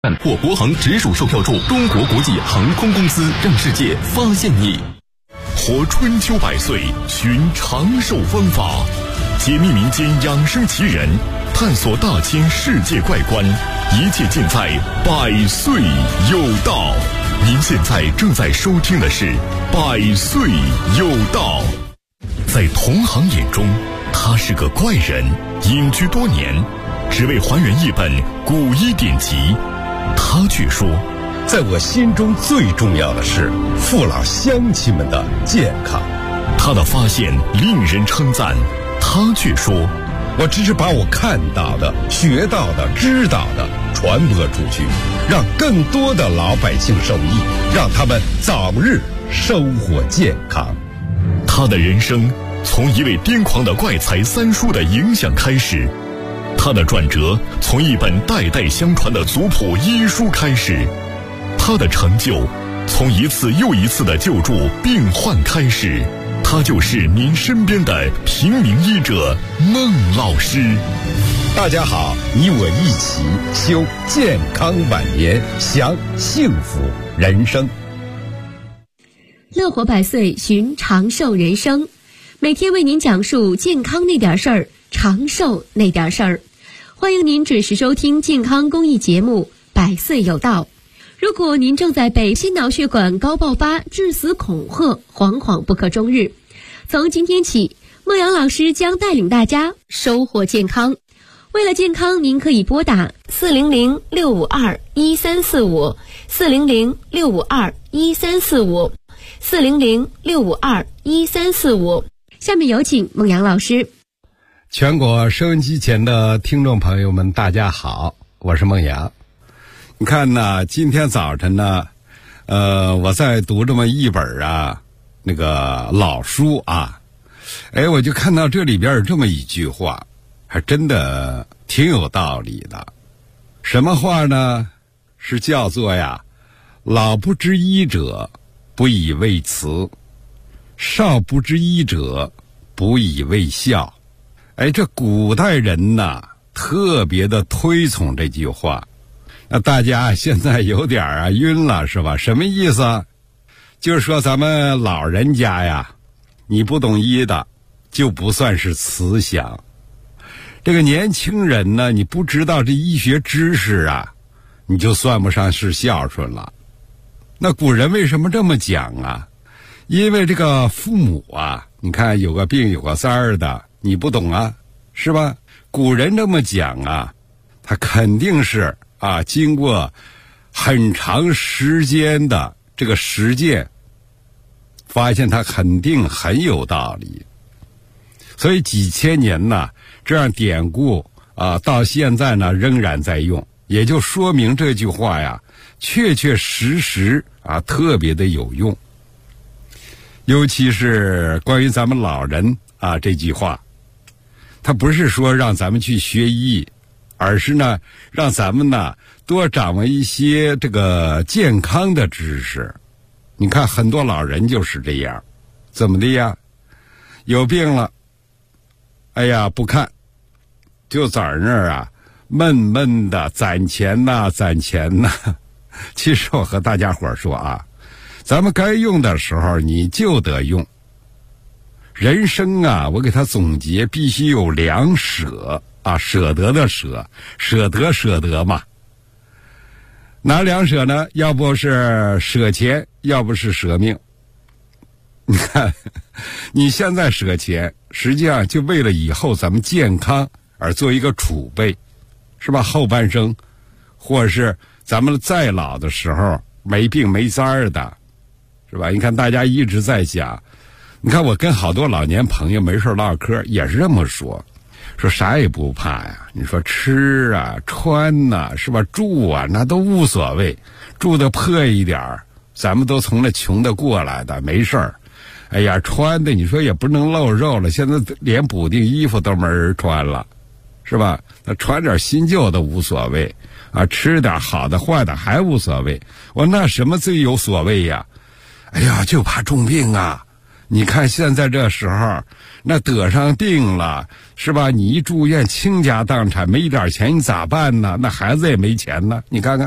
或国航直属售票处中国国际航空公司，让世界发现你。 活春秋百岁，寻长寿方法，解密民间养生奇人，探索大千世界怪观，一切尽在百岁有道。您现在正在收听的是百岁有道。在同行眼中，他是个怪人，隐居多年，只为还原一本古医典籍。他却说， 在我心中最重要的是父老乡亲们的健康。 他的发现令人称赞，他却说， 我只是把我看到的、学到的、知道的传播出去，让更多的老百姓受益，让他们早日生活健康。 他的人生从一位癫狂的怪才三叔的影响开始，他的转折从一本代代相传的族谱医书开始，他的成就从一次又一次的救助病患开始。他就是您身边的平民医者孟老师。 大家好，你我一起修健康晚年，享幸福人生。 乐活百岁，寻长寿人生，每天为您讲述健康那点事儿，长寿那点事儿。欢迎您准时收听健康公益节目《百岁有道》。如果您正在被心脑血管高爆发致死恐吓，惶惶不可终日，从今天起，孟阳老师将带领大家收获健康。为了健康，您可以拨打400-652-1345 400-652-1345 400-652-1345。下面有请孟阳老师。 全国收音机前的听众朋友们，大家好，我是孟阳。你看呢，今天早晨呢，我在读这么一本那个老书啊，我就看到这里边有这么一句话，还真的挺有道理的。什么话呢？是叫做老不知医者，不以为辞；少不知医者，不以为笑。这古代人呐，特别的推崇这句话。那大家现在有点晕了是吧？什么意思？就是说咱们老人家你不懂医的就不算是慈祥。这个年轻人呢，你不知道这医学知识你就算不上是孝顺了。那古人为什么这么讲啊？因为这个父母你看有个病有个灾儿的，你不懂是吧？古人这么讲他肯定是经过很长时间的这个实践，发现他肯定很有道理。所以几千年这样典故到现在呢仍然在用，也就说明这句话确确实实特别的有用。尤其是关于咱们老人这句话，他不是说让咱们去学医，而是呢让咱们多掌握一些这个健康的知识。你看很多老人就是这样，怎么的有病了，不看，就在那儿闷闷的攒钱攒钱其实我和大家伙说咱们该用的时候你就得用。人生我给他总结，必须有两舍舍得的舍，舍得嘛。哪两舍呢？要不是舍钱，要不是舍命。你看你现在舍钱，实际上就为了以后咱们健康而做一个储备，是吧？后半生或者是咱们再老的时候没病没灾儿的，是吧？你看大家一直在讲，你看我跟好多老年朋友没事唠嗑也是这么说啥也不怕你说吃穿是吧，住那都无所谓，住的破一点咱们都从那穷的过来的，没事儿。穿的你说也不能露肉了，现在连补丁衣服都没人穿了，是吧？那穿点新旧的无所谓吃点好的坏的还无所谓。那什么最有所谓就怕重病你看现在这时候那得上病了，是吧？你一住院倾家荡产，没点钱你咋办呢？那孩子也没钱呢，你看看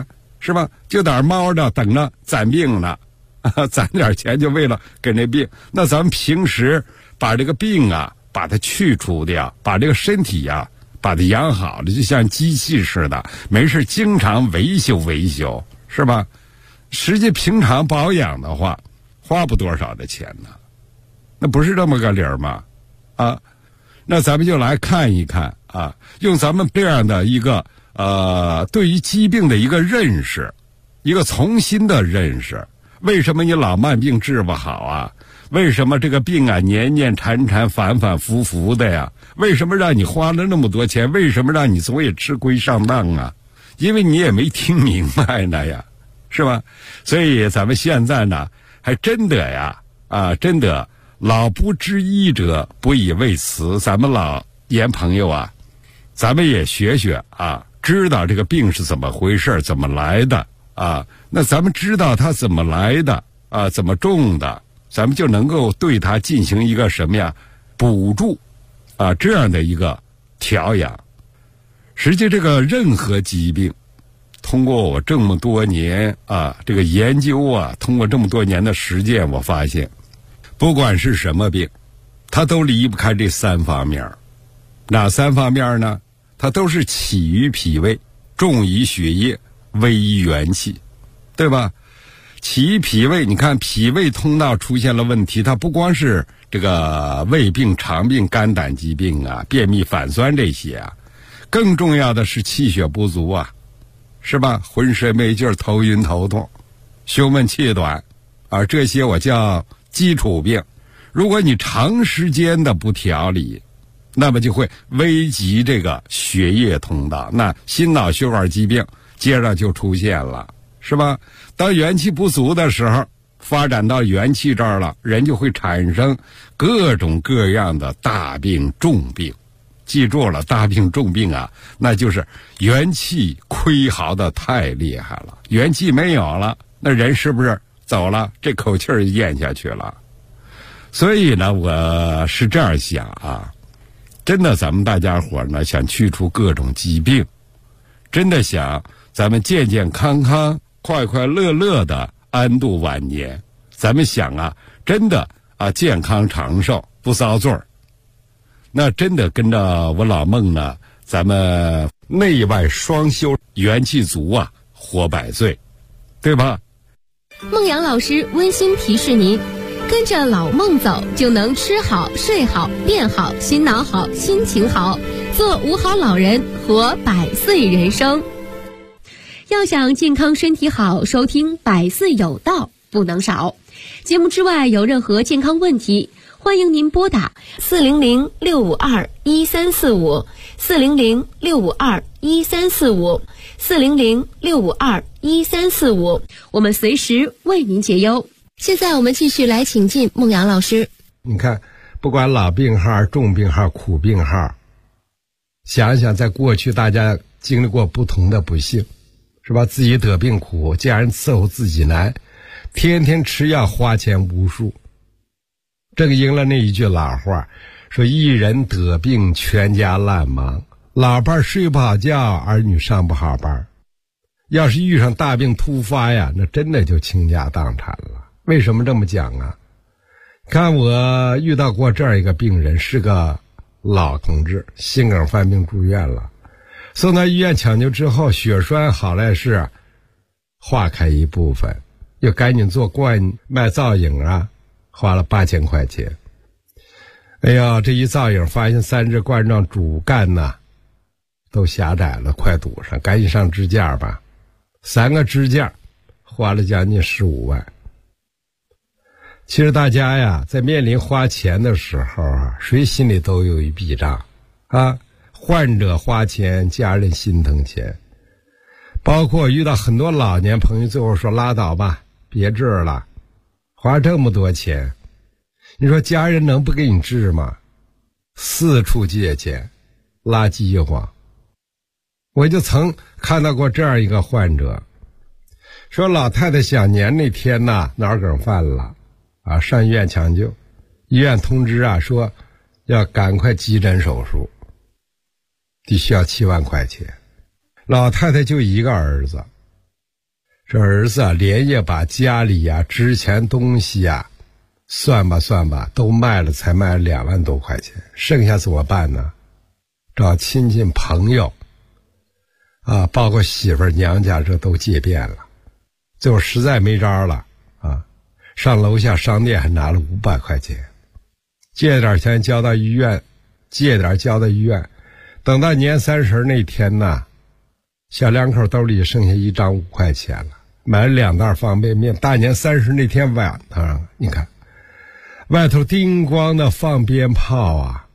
是吧？就在那猫着等着攒病呢，攒点钱就为了给那病。那咱们平时把这个病啊，把它去除掉，把这个身体啊，把它养好了，就像机器似的，没事经常维修，是吧？实际平常保养的话，花不多少的钱呢，那不是这么个理儿吗？啊，那咱们就来看一看啊，用咱们这样的一个对于疾病的一个认识，一个重新的认识。为什么你老慢病治不好啊？为什么这个病啊年年缠缠反反复复的呀？为什么让你花了那么多钱？为什么让你总也吃亏上当啊？因为你也没听明白呢呀，是吧？所以咱们现在呢，还真的呀真的老不知医者不以为辞。咱们老年朋友啊，咱们也学学啊，知道这个病是怎么回事，怎么来的啊？那咱们知道它怎么来的啊，怎么种的，咱们就能够对它进行一个什么呀补助啊，这样的一个调养。实际这个任何疾病，通过我这么多年啊这个研究啊，通过这么多年的实践，我发现不管是什么病，它都离不开这三方面。哪三方面呢？它都是起于脾胃，重于血液，微于元气，对吧？起于脾胃，你看脾胃通道出现了问题，它不光是这个胃病、肠病、肝胆疾病啊、便秘、反酸这些啊，更重要的是气血不足啊，是吧？浑身没劲儿、头晕头痛、胸闷气短啊，这些我叫基础病。如果你长时间的不调理，那么就会危及这个血液通道，那心脑血管疾病接着就出现了，是吧？当元气不足的时候，发展到元气这儿了，人就会产生各种各样的大病重病。记住了，大病重病啊，那就是元气亏耗的太厉害了，元气没有了，那人是不是走了？这口气儿咽下去了。所以呢，我是这样想啊，真的咱们大家伙呢想去除各种疾病，真的想咱们健健康康、快快乐乐的安度晚年，咱们想啊，真的啊健康长寿不遭罪儿，那真的跟着我老孟呢，咱们内外双修，元气足啊，活百岁，对吧？ 孟阳老师温馨提示您，跟着老孟走，就能吃好、睡好、变好、心脑好、心情好，做五好老人，活百岁人生。要想健康身体好，收听百岁有道不能少。节目之外有任何健康问题，欢迎您拨打400-652-1345 400-652-1345 400-652-1345，我们随时为您解忧。现在我们继续来请进孟阳老师。 你看，不管老病号、重病号、苦病号，想想在过去大家经历过不同的不幸，是吧？自己得病苦，家人伺候自己难，天天吃药花钱无数。这个应了那一句老话，说一人得病全家烂忙，老伴睡不好觉，儿女上不好班。要是遇上大病突发呀，那真的就倾家荡产了。为什么这么讲啊？看我遇到过这样一个病人，是个老同志，心梗犯病住院了，送到医院抢救之后，血栓好赖是化开一部分，又赶紧做冠脉造影啊，花了8000块钱。哎呀，这一造影发现3支冠状主干呐都狭窄了，快堵上，赶紧上支架吧。3个支架花了将近15万。其实大家呀，在面临花钱的时候啊，谁心里都有一笔账啊。患者花钱，家人心疼钱。包括遇到很多老年朋友，最后说拉倒吧，别治了，花这么多钱，你说家人能不给你治吗？四处借钱，拉饥荒。我就曾看到过这样一个患者，说老太太小年那天呐，脑梗犯了啊，上医院抢救，医院通知啊，说要赶快急诊手术，得需要7万块钱。老太太就一个儿子， 这儿子啊，连夜把家里啊值钱东西啊，算吧都卖了，才卖了2万多块钱，剩下怎么办呢？找亲戚朋友啊，包括媳妇儿娘家，这都借遍了，最后实在没招了啊，上楼下商店还拿了500块钱，借点钱交到医院，等到年30那天呢，小两口兜里剩下1张5块钱了，买了2袋方便面。大年30那天晚上，你看外头叮咣的放鞭炮啊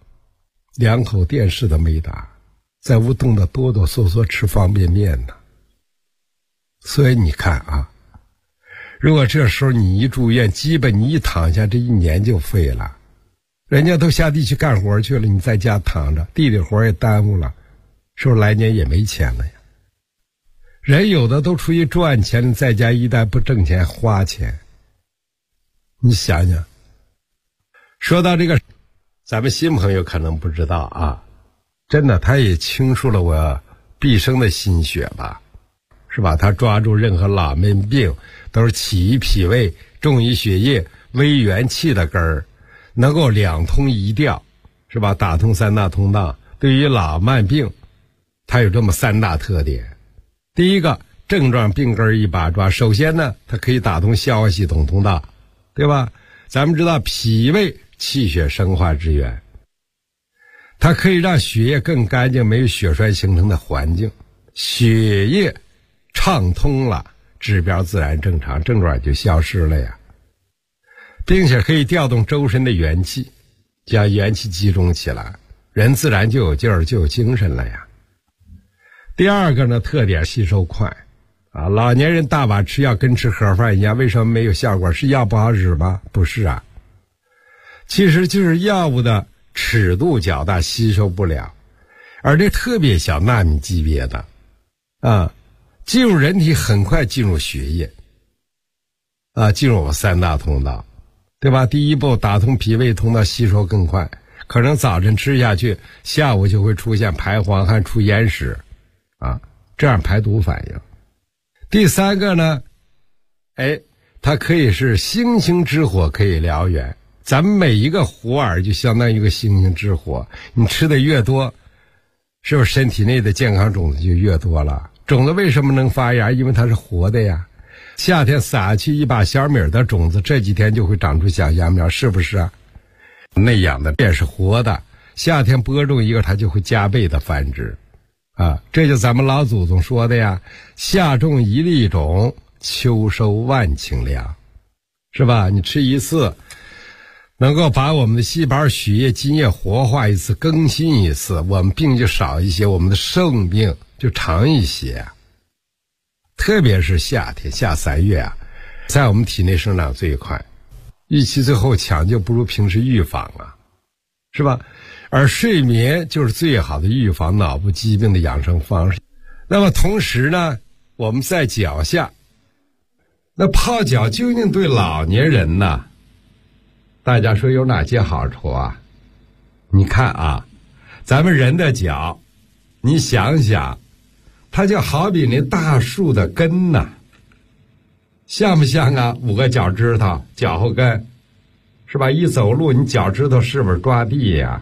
，2口电视都没打，在屋冻得哆哆嗦嗦吃方便面呢。所以你看啊，如果这时候你一住院，基本你一躺下，这1年就废了。人家都下地去干活去了，你在家躺着，地里活也耽误了，是不是来年也没钱了呀？人有的都出去赚钱，在家一旦不挣钱花钱，你想想。说到这个，咱们新朋友可能不知道啊，真的他也倾诉了我毕生的心血吧，是吧？他抓住任何老闷病都是起于脾胃，重于血液，微元气的根儿，能够2通1调，是吧？打通3大通道。对于老慢病，它有这么3大特点。第一个，症状病根一把抓。首先呢，它可以打通消化系统通道，对吧？咱们知道脾胃气血生化之源，它可以让血液更干净，没有血栓形成的环境，血液畅通了，指标自然正常，症状就消失了呀。并且可以调动周身的元气，将元气集中起来，人自然就有劲儿，就有精神了呀。第二个呢，特点吸收快啊，老年人大把吃药跟吃盒饭一样，为什么没有效果？是药不好使吗？不是啊，其实就是药物的尺度较大，吸收不了，而这特别小纳米级别的啊，进入人体很快进入血液啊，进入我们3大通道，对吧？第一步打通脾胃通道，吸收更快，可能早晨吃下去，下午就会出现排黄汗、出眼屎啊，这样排毒反应。第3个呢，它可以是星星之火，可以燎原。咱们每一个火耳就相当于一个星星之火，你吃的越多，是不是身体内的健康种子就越多了？种子为什么能发芽？因为它是活的呀。夏天撒去一把小米的种子，这几天就会长出小芽苗，是不是啊？内养的也是活的，夏天播种一个，它就会加倍的繁殖啊，这就咱们老祖宗说的呀，夏种1粒种，秋收万顷粮，是吧？你吃一次，能够把我们的细胞、血液、津液活化一次，更新一次，我们病就少一些，我们的寿命就长一些。特别是夏天夏3月啊，在我们体内生长最快，预期最后抢救不如平时预防啊，是吧？而睡眠就是最好的预防脑部疾病的养生方式。那么同时呢，我们在脚下，那泡脚究竟对老年人呢，大家说有哪些好处啊？你看啊，咱们人的脚，你想想，它就好比那大树的根呐，像不像啊？5个脚趾头，脚后跟，是吧？一走路，你脚趾头是不是抓地呀？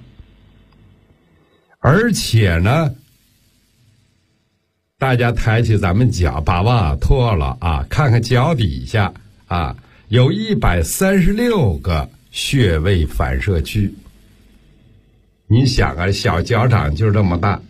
而且呢，大家抬起咱们脚，把袜子脱了啊，看看脚底下啊，有136个穴位反射区。你想啊，小脚掌就这么大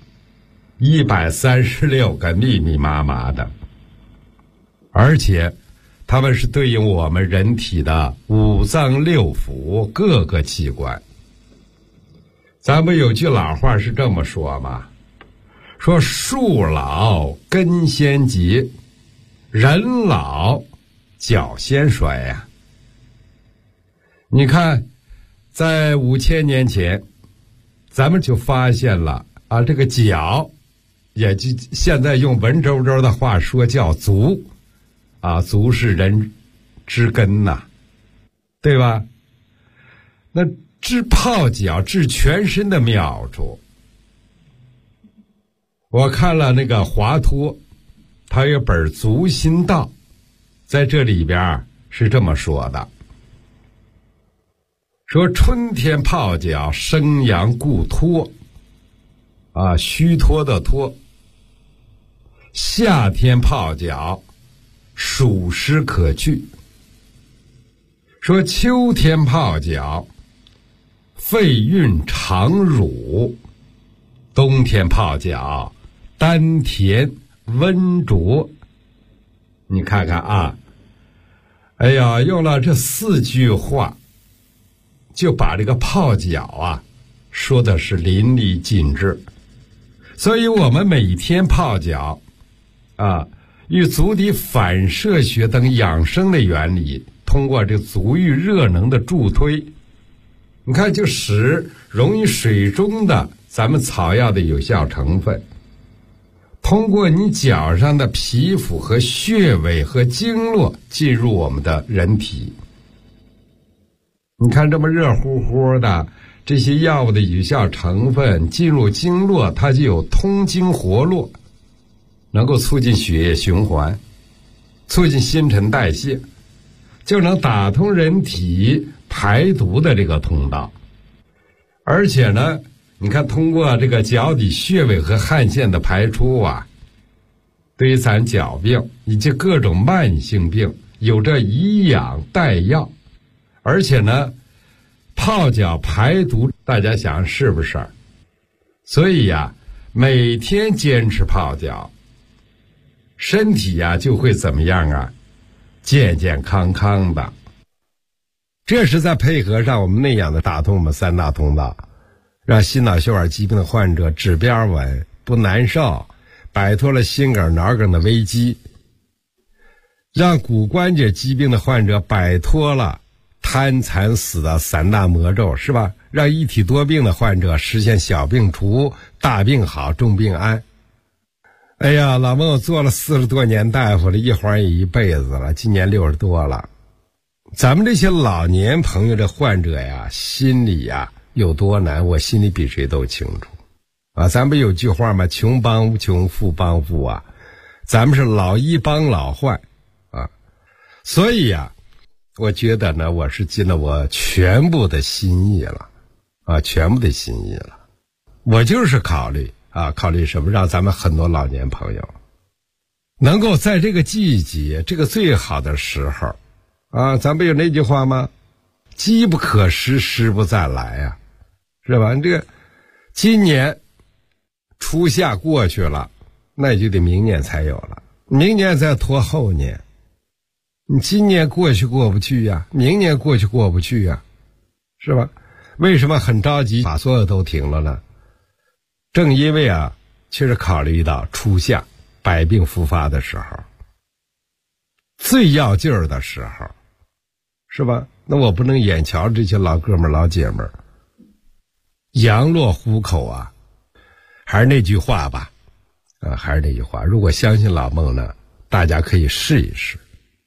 ，136个密密麻麻的，而且它们是对应我们人体的5脏6腑各个器官。咱们有句老话是这么说嘛，说树老根先结，人老脚先衰呀。你看，在5000年前，咱们就发现了啊，这个脚，也就现在用文绉绉的话说叫足，啊，足是人之根呐，对吧？那治泡脚治全身的妙处，我看了那个华佗，他有本《足心道》， 在这里边是这么说的，说春天泡脚生阳固脱虚脱的脱，夏天泡脚暑湿可去，说秋天泡脚肺运常乳，冬天泡脚丹田温浊。你看看啊，哎呀，用了这4句话就把这个泡脚说的是淋漓尽致。所以我们每天泡脚与足底反射学等养生的原理，通过这足浴热能的助推，你看就使溶于水中的咱们草药的有效成分通过你脚上的皮肤和穴位和经络进入我们的人体。你看这么热乎乎的这些药物的有效成分进入经络，它就有通经活络，能够促进血液循环，促进新陈代谢，就能打通人体排毒的这个通道。而且呢，你看通过这个脚底穴位和汗腺的排出对于咱脚病以及各种慢性病有着以养代药。而且呢，泡脚排毒，大家想是不是？所以每天坚持泡脚，身体就会怎么样健健康康的。这是在配合上我们内养的打通我们3大通道，让心脑血管疾病的患者指标稳，不难受，摆脱了心梗脑梗的危机，让骨关节疾病的患者摆脱了瘫残死的3大魔咒，是吧？让一体多病的患者实现小病除，大病好，重病安。哎呀，老孟做了40多年大夫了，一晃也一辈子了，今年60多了。咱们这些老年朋友的患者心里有多难，我心里比谁都清楚咱们有句话吗？穷帮无穷，富帮富咱们是老一帮老坏所以我觉得呢，我是尽了我全部的心意了全部的心意了。我就是考虑什么，让咱们很多老年朋友能够在这个季节，这个最好的时候咱不有那句话吗？机不可失，失不再来是吧？这个今年初夏过去了，那也就得明年才有了，明年再拖后年。你今年过去过不去明年过去过不去是吧？为什么很着急把所有都停了呢？正因为确实考虑到初夏百病复发的时候，最要劲儿的时候，是吧？那我不能眼瞧这些老哥们老姐们羊落虎口还是那句话吧还是那句话，如果相信老孟呢，大家可以试一试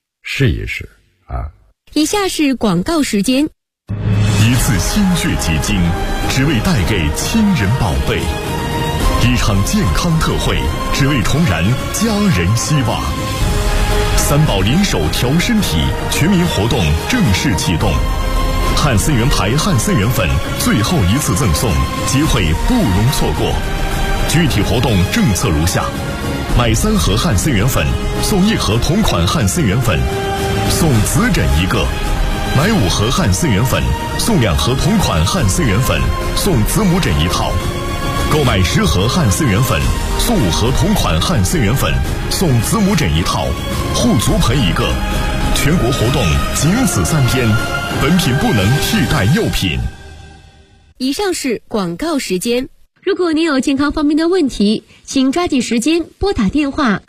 以下是广告时间。 一次心血结晶，只为带给亲人宝贝；一场健康特惠，只为重燃家人希望。3宝联手调身体全民活动正式启动，汉森源牌汉森源粉最后一次赠送，机会不容错过。具体活动政策如下：买3盒汉森源粉送1盒同款汉森源粉，送子枕1个；买5盒汉森源粉送2盒同款汉森源粉，送子母枕1套；购买10盒汉森源粉送5盒同款汉森源粉，送子母枕1套，护足盆1个。全国活动仅此3天，本品不能替代药品。 以上是广告时间。如果您有健康方面的问题，请抓紧时间拨打电话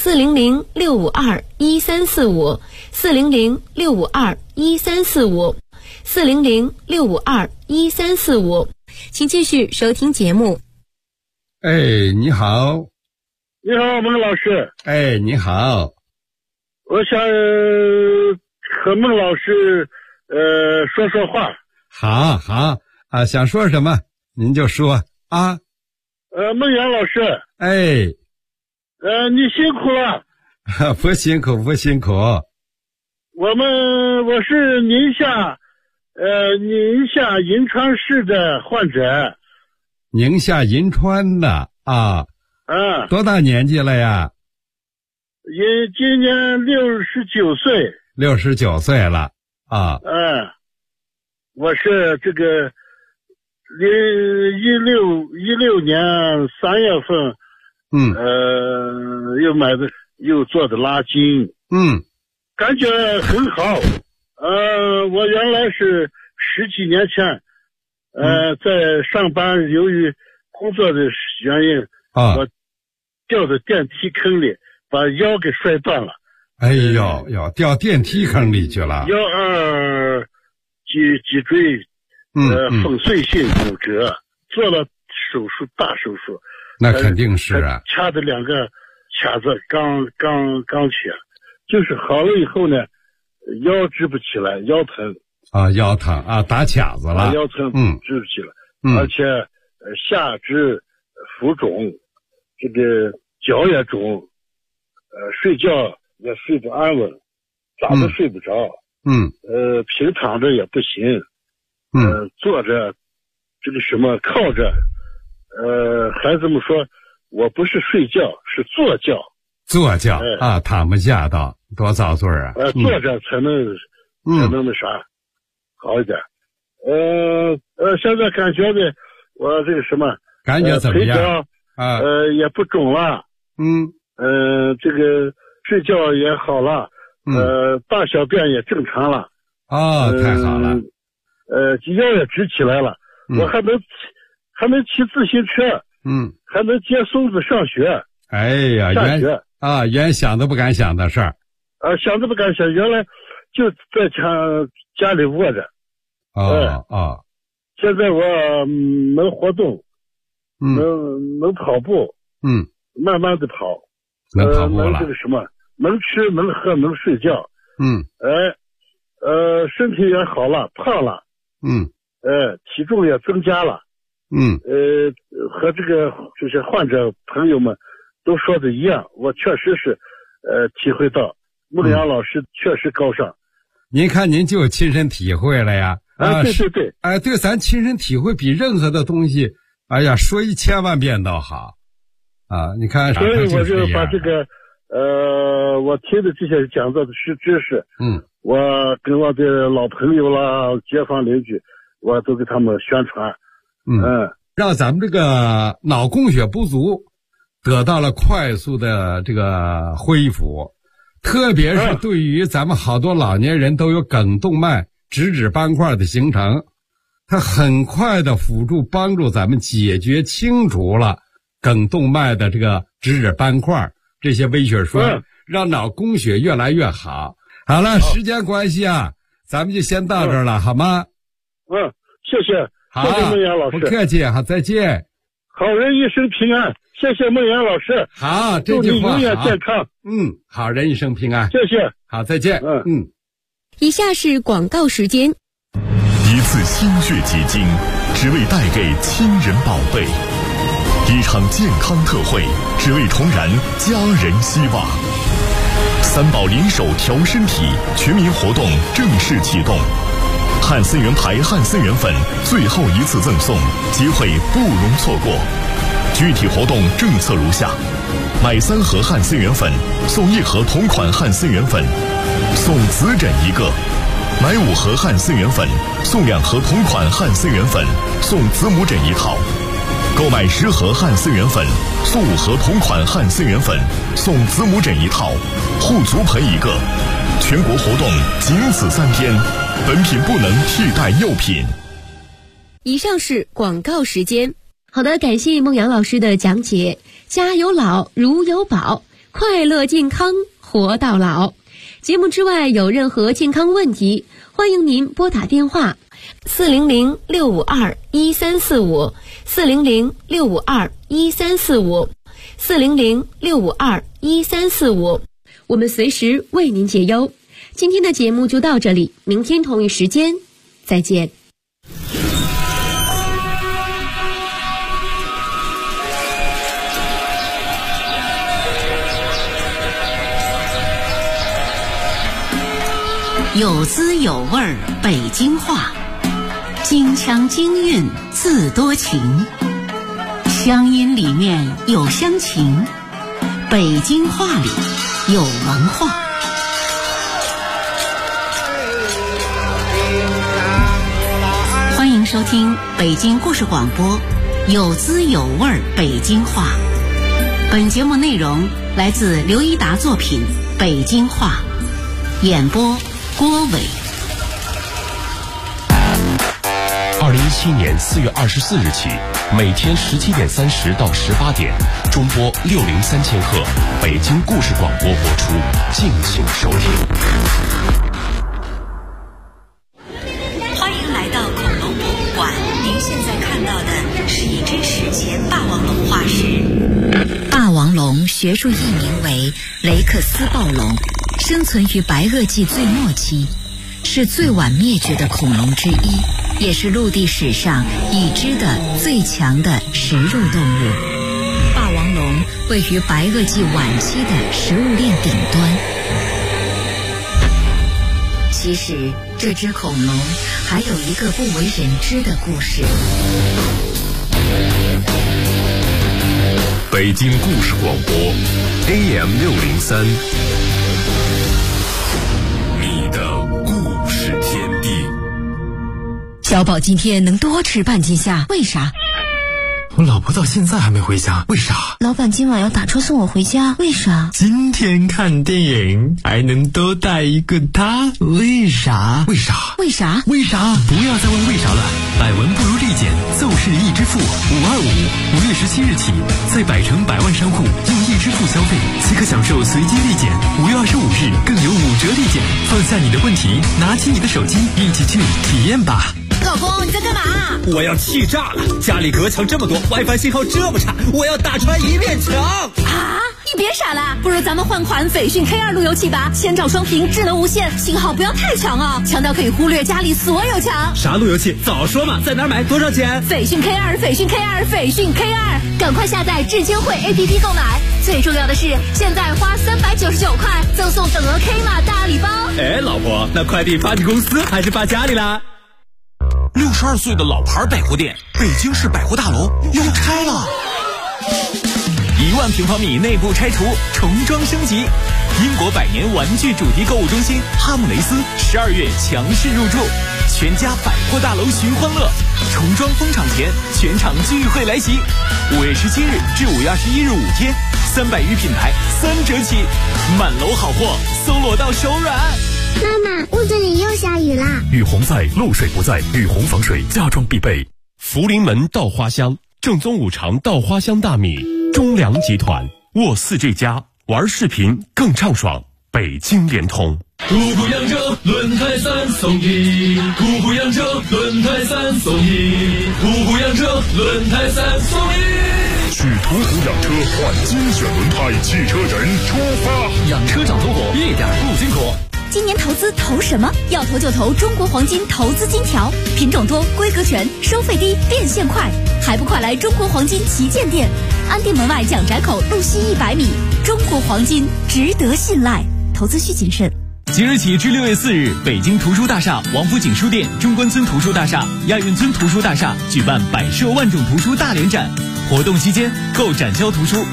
400-652-1345 400-652-1345 400-652-1345。请继续收听节目。 你好。 你好，孟老师。 你好。 我想和孟老师说说话。 好想说什么您就说孟阳老师。 你辛苦了。 不辛苦。 我是宁夏银川市的患者。 宁夏银川的啊。多大年纪了呀？ 今年69岁。 69岁了啊。 我是这个16年3月份，又做的拉筋，感觉很好。我原来是10几年前，在上班，由于工作的原因，我掉到电梯坑里，把腰给摔断了。 哎呦，掉电梯坑里去了。 腰二脊椎粉碎性骨折，做了手术，大手术。 那肯定是啊。 掐的2个卡子刚起，就是好了以后呢，腰直不起来，腰疼。 腰疼啊，打卡子了。 腰疼，直不起来，而且下肢浮肿，这个脚也肿，睡觉也睡不安稳，咋都睡不着。平躺着也不行。坐着这个什么靠着，孩子们说我不是睡觉，是坐觉。坐觉躺不下到，多遭罪啊！坐着才能那啥好一点。现在感觉的我这个什么感觉怎么样？也不肿了。这个睡觉也好了。大小便也正常了。太好了。腰也直起来了。我还能骑自行车。还能接孙子上学。哎呀，原想都不敢想的事儿。想都不敢想，原来就在家里窝着。现在我能活动，能跑步，慢慢的跑，能跑步了，能这个什么，能吃能喝能睡觉，身体也好了，胖了，体重也增加了，和这些患者朋友们都说的一样，我确实是体会到孟阳老师确实高尚。您看您就亲身体会了呀。对，对，咱亲身体会比任何的东西，说1000万遍都好你看，所以我就把这个我听的这些讲座的知识，我跟我的老朋友啦、街坊邻居，我都给他们宣传，让咱们这个脑供血不足得到了快速的这个恢复，特别是对于咱们好多老年人都有梗动脉直指斑块的形成，它很快的辅助帮助咱们解决清除了梗动脉的这个直指斑块这些微血栓，让脑供血越来越好。好了，时间关系咱们就先到这儿了，好吗？谢谢，谢谢孟阳老师，不客气，好，再见。好人一生平安，谢谢孟阳老师。好，这句话祝你永远健康。好人一生平安，谢谢。好，再见。 以下是广告时间。 一次心血结晶，只为带给亲人宝贝；一场健康特惠，只为重燃家人希望。3宝联手调身体全民活动正式启动，汉森源牌汉森源粉最后一次赠送，机会不容错过。具体活动政策如下：买3盒汉森源粉送1盒同款汉森源粉，送紫疹1个；买5盒汉森源粉送2盒同款汉森源粉，送子母疹1套；购买10盒汉森源粉送5盒同款汉森源粉，送子母疹1套，护足盆1个。全国活动仅此3天，本品不能替代药品。 以上是广告时间。好的，感谢孟阳老师的讲解。家有老，如有宝，快乐健康活到老。节目之外有任何健康问题，欢迎您拨打电话400-652-1345 400-652-1345 400-652-1345，我们随时为您解忧。今天的节目就到这里，明天同一时间再见。 有滋有味北京话，京腔京韵字多情，乡音里面有乡情，北京话里有文化。欢迎收听北京故事广播，有滋有味北京话。本节目内容来自刘一达作品《北京话》，演播郭伟。 2017年4月24日起，每天17点30到18点，中波603000赫北京故事广播播出，敬请收听。 欢迎来到恐龙博物馆，您现在看到的是一只史前霸王龙化石。霸王龙学术译名为雷克斯暴龙，生存于白垩纪最末期，是最晚灭绝的恐龙之一，也是陆地史上已知的最强的食肉动物。霸王龙位于白垩纪晚期的食物链顶端。其实这只恐龙还有一个不为人知的故事。 北京故事广播 AM603，你的故事天地。 小宝今天能多吃半斤虾，为啥？ 我老婆到现在还没回家，为啥？ 老板今晚要打车送我回家，为啥？ 今天看电影还能多带一个他，为啥？为啥？ 为啥？ 为啥？不要再问为啥了，百闻不如立减，奏事易支付525，5月17日起，在百城百万商户用易支付消费，即可享受随机立减，5月25日更有5折立减。放下你的问题，拿起你的手机，一起去体验吧。 老公，你在干嘛？ 我要气炸了！家里隔墙这么多， WiFi 信号这么差，我要打穿一面墙！ 啊！你别傻了，不如咱们换款斐讯 K2 路由器吧，千兆双屏，智能无线，信号不要太强哦，强到可以忽略家里所有墙。 啥路由器？早说嘛！在哪儿买？多少钱？ 斐讯 K2， 斐讯 K2， 斐讯 K2， 赶快下载智千惠 APP 购买。最重要的是，现在花399块，赠送等额 K 码大礼包。 哎，老婆，那快递发你公司还是发家里啦 ？62岁的老牌百货店，北京市百货大楼要拆了 ，1万平方米内部拆除，重装升级。英国百年玩具主题购物中心哈姆雷斯12月强势入驻，全家百货大楼寻欢乐。重装封场前，全场聚会来袭。5月17日至5月21日5天，300余品牌3折起，满楼好货，搜罗到手软。 妈妈，屋子里又下雨啦！ 雨洪在，漏水不在，雨洪防水，家装必备。 福临门稻花香，正宗五常稻花香大米，中粮集团，沃4G+，玩视频更畅爽，北京联通。 虎虎养车轮胎3送1，虎虎养车轮胎3送1，虎虎养车轮胎3送1。 去途虎养车换精选轮胎，汽车人出发。 养车找途虎，一点不辛苦。 今年投资投什么？要投就投中国黄金投资金条，品种多，规格全，收费低，变现快，还不快来中国黄金旗舰店，安定门外蒋宅口路西100米。中国黄金值得信赖，投资需谨慎。 即日起至6月4日，北京图书大厦、王府井书店、中关村图书大厦、亚运村图书大厦举办百设万种图书大联展，活动期间购展销图书